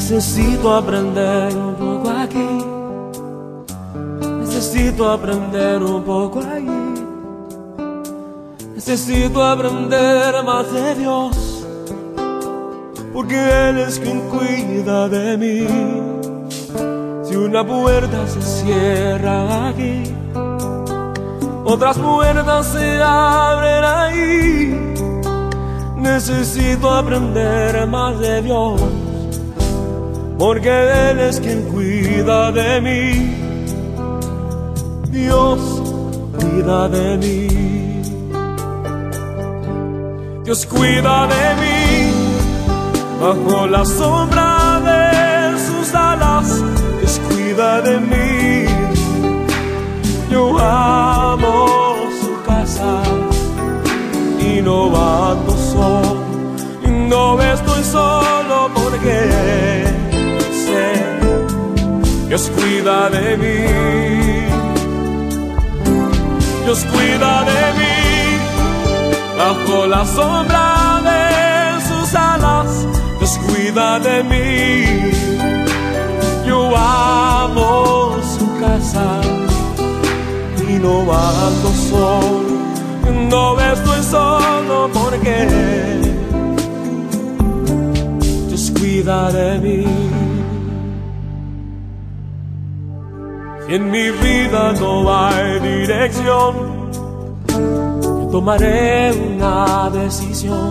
Necesito aprender un poco aquí, necesito aprender un poco allí, necesito aprender más de Dios, porque Él es quien cuida de mí. Si una puerta se cierra aquí, otras puertas se abren ahí. Necesito aprender más de Dios, porque Él es quien cuida de mí. Dios cuida de mí. Dios cuida de mí bajo la sombra de sus alas. Dios cuida de mí. Yo amo su casa y no ando solo, y no estoy solo porque Dios cuida de mí. Dios cuida de mí bajo la sombra de sus alas. Dios cuida de mí. Yo amo su casa y no ando solo, no estoy solo porque Dios cuida de mí. En mi vida no hay dirección, yo tomaré una decisión.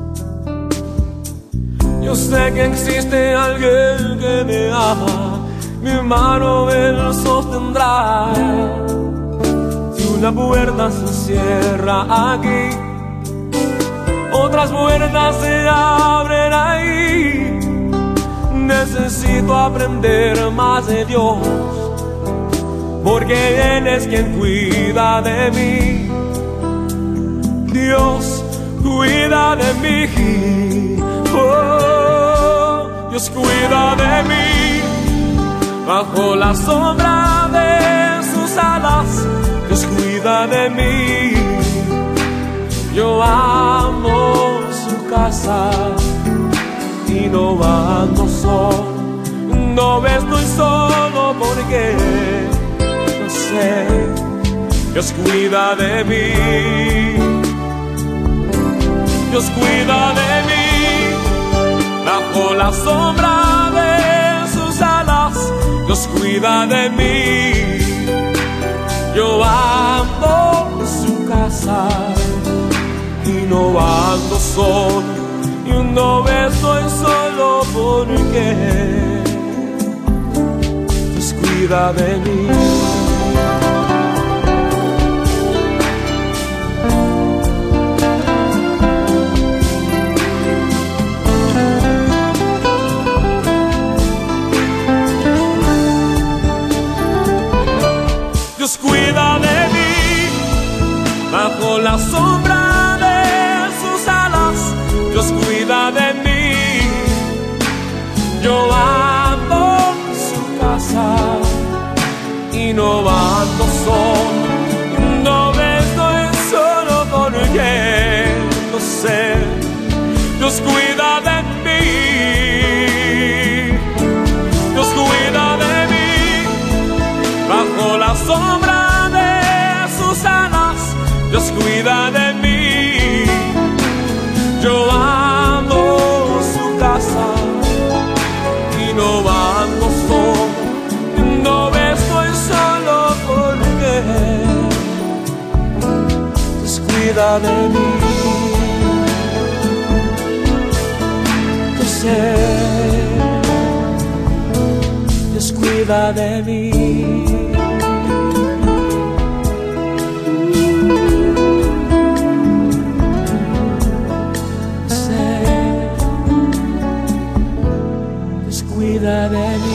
Yo sé que existe alguien que me ama, mi mano Él sostendrá. Si una puerta se cierra aquí, otras puertas se abren ahí. Necesito aprender más de Dios, porque Él es quien cuida de mí. Dios cuida de mí. Oh, Dios cuida de mí bajo la sombra de sus alas. Dios cuida de mí. Yo amo su casa y no ando solo, no estoy solo porque Dios cuida de mí. Dios cuida de mí bajo la sombra de sus alas. Dios cuida de mí. Yo amo su casa y no ando solo, y no estoy solo porque Dios cuida de mí. Dios cuida de mí bajo la sombra de sus alas. Dios cuida de mí. Yo amo su casa y no ando solo, no estoy solo porque no sé. Dios cuida de mí. Dios cuida de mí bajo la sombra de sus alas. Dios cuida de mí. Yo amo su casa y no ando solo, no estoy solo porque Dios cuida de mí. Yo sé, Dios cuida de mí. Cuida de mí.